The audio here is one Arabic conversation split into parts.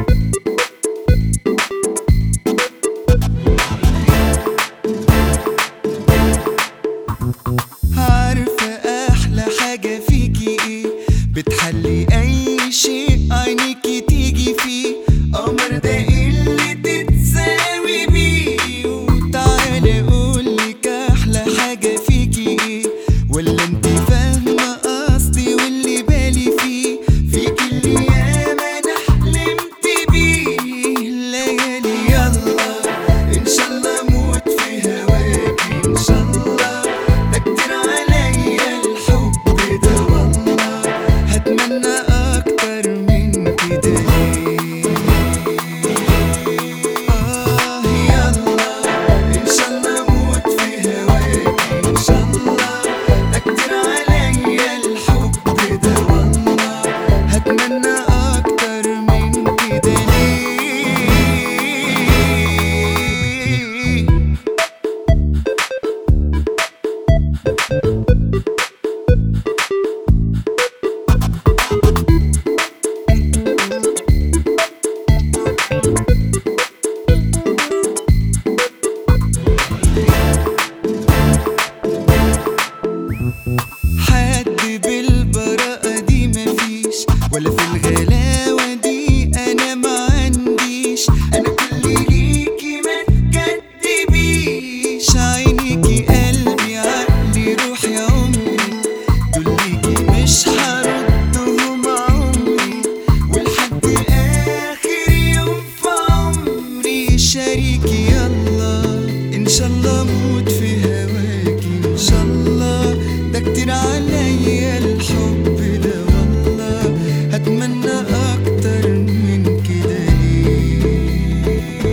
عارفة أحلى حاجة فيكي إيه؟ بتحلي أي شيء عينيكي تيجي فيه. قمر ده اللي تتساوي بيه. وتعالي أقولك أحلى حاجة فيكي إيه، ولا انتي فاهمة قصدي واللي بالي فيه. فيكي اللي ياما أنا حلمت بيه ليالي. يلا إن شاء الله أموت في هواكي إن شاء الله. ده كتير عليا الحب ده والله، هتمنى أكتر من كده ليه. يلا إن شاء الله أموت في هواكي إن شاء الله. ده كتير عليا الحب ده والله، هتمنى أكتر من كده ليه. حد بالبراءة دي مفيش، ولا في الغلاوة دي أنا ما عنديش. أنا كل ليكي ما تكدبيش. عينيكي قلبي عقلي روحي عمري، دول ليكي مش هردهم عمري. ولحد آخر يوم في عمري شريكي. يلا إن شاء الله أموت في هواكي إن شاء الله. ده كتير عليا الحب ده والله، هتمنى أكتر من كده ليه.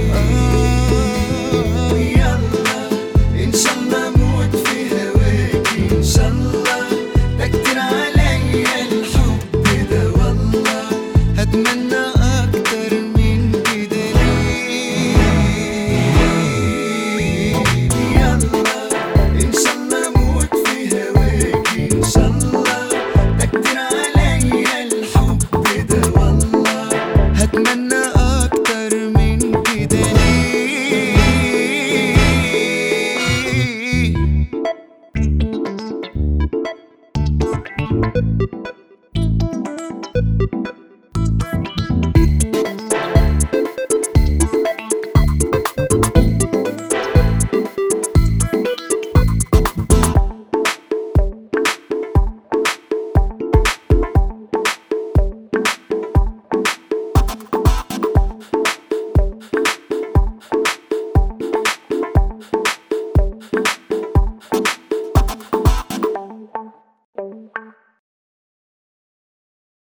يلا إن شاء الله أموت في هواكي إن شاء الله. ده كتير عليا الحب ده والله، هتمنى أكتر من كده ليه. يلا إن شاء الله أموت في هواكي إن شاء الله. ده كتير عليا الحب ده والله، هتمنى أكتر من كده ليه.